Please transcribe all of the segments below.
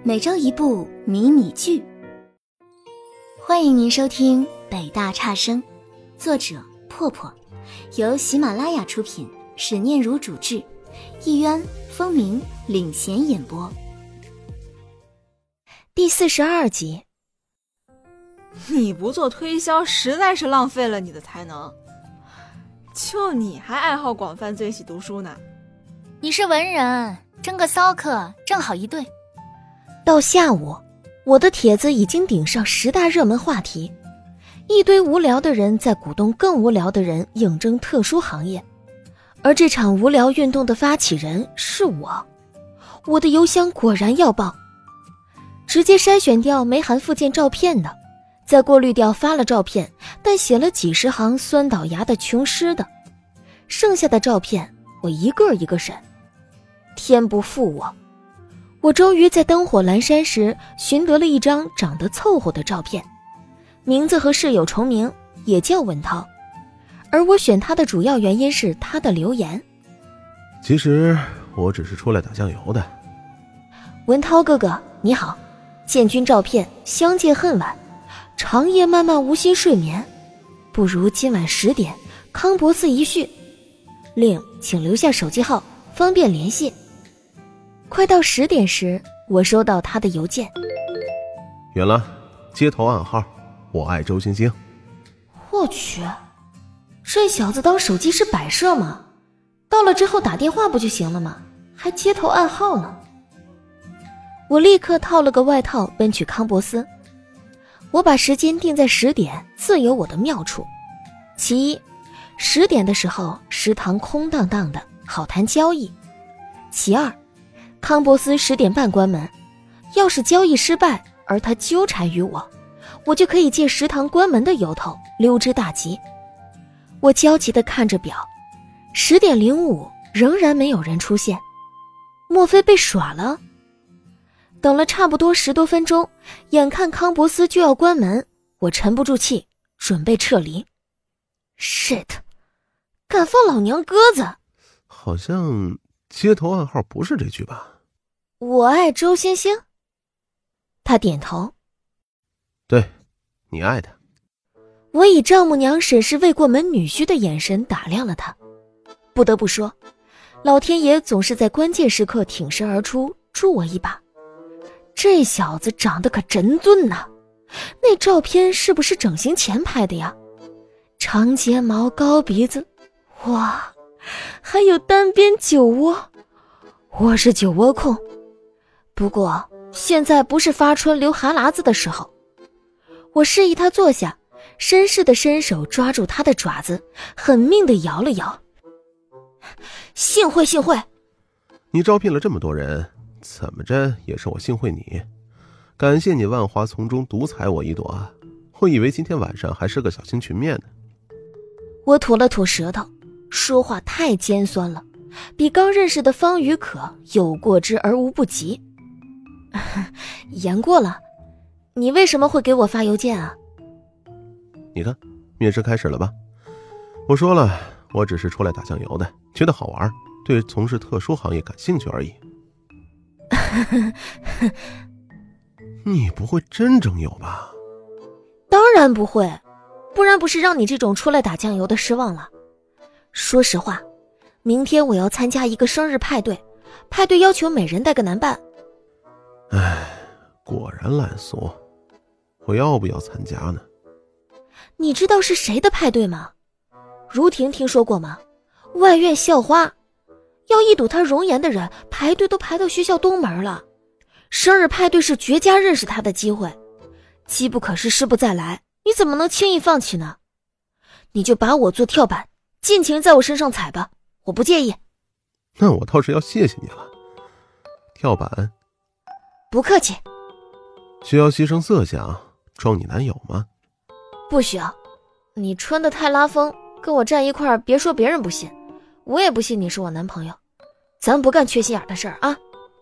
每周一部迷你剧。欢迎您收听北大差生，作者破破，由喜马拉雅出品，史念如主制，一渊、风鸣领衔演播。第42集。 你不做推销实在是浪费了你的才能，就你还爱好广泛，最喜读书呢。 你是文人，争个骚客正好一对。 到下午，我的帖子已经顶上10大热门话题，一堆无聊的人在鼓动更无聊的人应征特殊行业，而这场无聊运动的发起人是我。我的邮箱果然要爆，直接筛选掉没含附件照片的，再过滤掉发了照片但写了几十行酸倒牙的穷诗的，剩下的照片我一个一个审。天不负我终于在灯火阑珊时寻得了一张长得凑合的照片，名字和室友重名，也叫文涛。而我选他的主要原因是他的留言。 其实我只是出来打酱油的。 文涛哥哥你好，见君照片相见恨晚，长夜漫漫无心睡眠，不如今晚10点康博寺一叙，另请留下手机号方便联系。快到10点时，我收到他的邮件。 远了，街头暗号，我爱周星星。 我去，这小子当手机是摆设吗？到了之后打电话不就行了吗？还街头暗号呢。我立刻套了个外套奔去康博斯。我把时间定在10点，自有我的妙处。其一，10点的时候食堂空荡荡的，好谈交易。其二，康博斯10点半关门，要是交易失败而他纠缠于我就可以借食堂关门的由头溜之大吉。我焦急地看着表，10点05仍然没有人出现，莫非被耍了？等了差不多10多分钟，眼看康博斯就要关门，我沉不住气，准备撤离。shit， 敢放老娘鸽子！ 好像街头暗号不是这句吧？ 我爱周星星。他点头。 对，你爱他。 我以丈母娘审视未过门女婿的眼神打量了他。不得不说，老天爷总是在关键时刻挺身而出，助我一把。这小子长得可真俊呐，那照片是不是整形前拍的呀？长睫毛高鼻子，哇，还有单边酒窝。我是酒窝控，不过现在不是发春流哈喇子的时候。我示意他坐下，绅士的伸手抓住他的爪子，狠命地摇了摇。幸会幸会。 你招聘了这么多人，怎么着也是我幸会你。感谢你万花丛中独采我一朵，我以为今天晚上还是个小型群面呢。 我吐了吐舌头，说话太尖酸了，比刚认识的方宇可有过之而无不及。言过了，你为什么会给我发邮件啊？ 你看，面试开始了吧？我说了，我只是出来打酱油的，觉得好玩，对从事特殊行业感兴趣而已。你不会真整有吧？ 当然不会，不然不是让你这种出来打酱油的失望了。说实话，明天我要参加一个生日派对，派对要求每人带个男伴。 唉，果然烂俗，我要不要参加呢？ 你知道是谁的派对吗？如婷听说过吗？外院校花，要一睹她容颜的人排队都排到学校东门了。生日派对是绝佳认识她的机会，机不可失，失不再来，你怎么能轻易放弃呢？你就把我做跳板，尽情在我身上踩吧，我不介意。 那我倒是要谢谢你了。跳板？ 不客气。 需要牺牲色相装你男友吗？ 不需要，你穿得太拉风，跟我站一块儿，别说别人不信，我也不信你是我男朋友。咱不干缺心眼的事儿啊。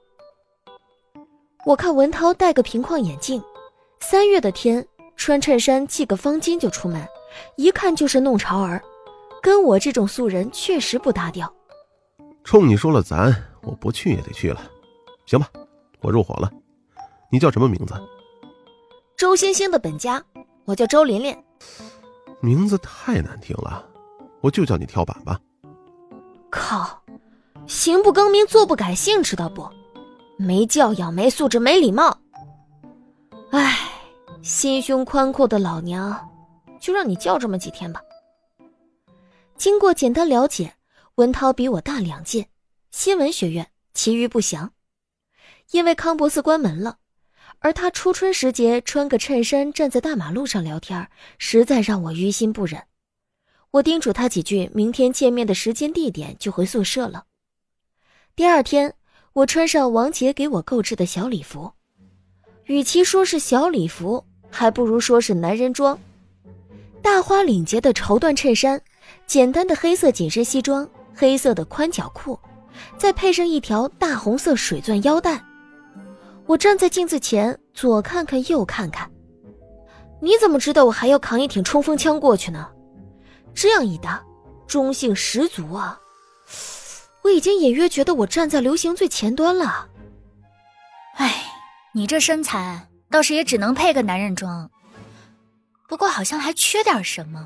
我看文涛戴个平框眼镜，3月的天，穿衬衫系个方巾就出门，一看就是弄潮儿，跟我这种素人确实不搭调。 冲你说了咱，我不去也得去了。行吧，我入伙了。 你叫什么名字？ 周星星的本家，我叫周琳琳。 名字太难听了，我就叫你跳板吧。 靠，行不更名，坐不改姓，知道不？没教养，没素质，没礼貌。唉，心胸宽阔的老娘，就让你叫这么几天吧。经过简单了解，文涛比我大2届，新闻学院，其余不详。因为康博斯关门了，而他初春时节穿个衬衫站在大马路上聊天，实在让我于心不忍。我叮嘱他几句，明天见面的时间地点，就回宿舍了。第2天，我穿上王杰给我购置的小礼服，与其说是小礼服，还不如说是男人装。大花领结的绸缎衬衫，简单的黑色紧身西装，黑色的宽脚裤，再配上一条大红色水钻腰带。我站在镜子前，左看看右看看。你怎么知道我还要扛一挺冲锋枪过去呢？这样一搭，中性十足啊！我已经隐约觉得我站在流行最前端了。 哎，你这身材倒是也只能配个男人装，不过好像还缺点什么。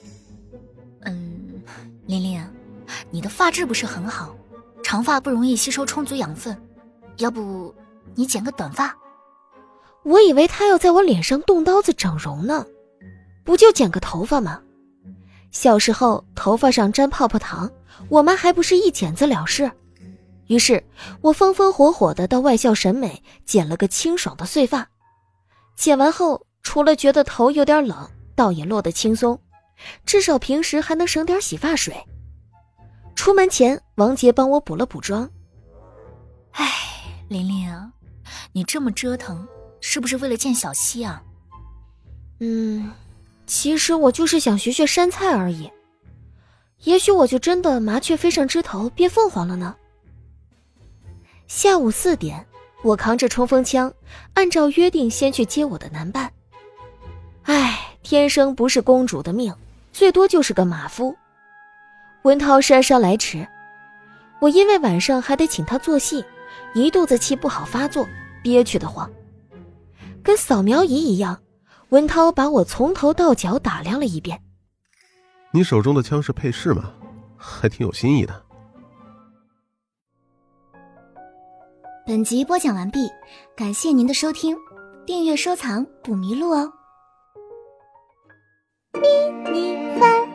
琳琳，你的发质不是很好，长发不容易吸收充足养分，要不你剪个短发？ 我以为他要在我脸上动刀子整容呢，不就剪个头发吗？小时候头发上沾泡泡糖，我妈还不是一剪子了事。于是我风风火火地到外校审美剪了个清爽的碎发。剪完后，除了觉得头有点冷，倒也落得轻松，至少平时还能省点洗发水。出门前，王杰帮我补了补妆。 哎，琳琳啊，你这么折腾，是不是为了见小溪啊？ 其实我就是想学学山菜而已。也许我就真的麻雀飞上枝头变凤凰了呢。下午4点，我扛着冲锋枪，按照约定先去接我的男伴。唉，天生不是公主的命，最多就是个马夫。文涛姗姗来迟，我因为晚上还得请他做戏，一肚子气不好发作，憋屈得慌。跟扫描仪一样，文涛把我从头到脚打量了一遍。 你手中的枪是配饰吗？还挺有新意的。 本集播讲完毕，感谢您的收听，订阅收藏不迷路哦。咪咪番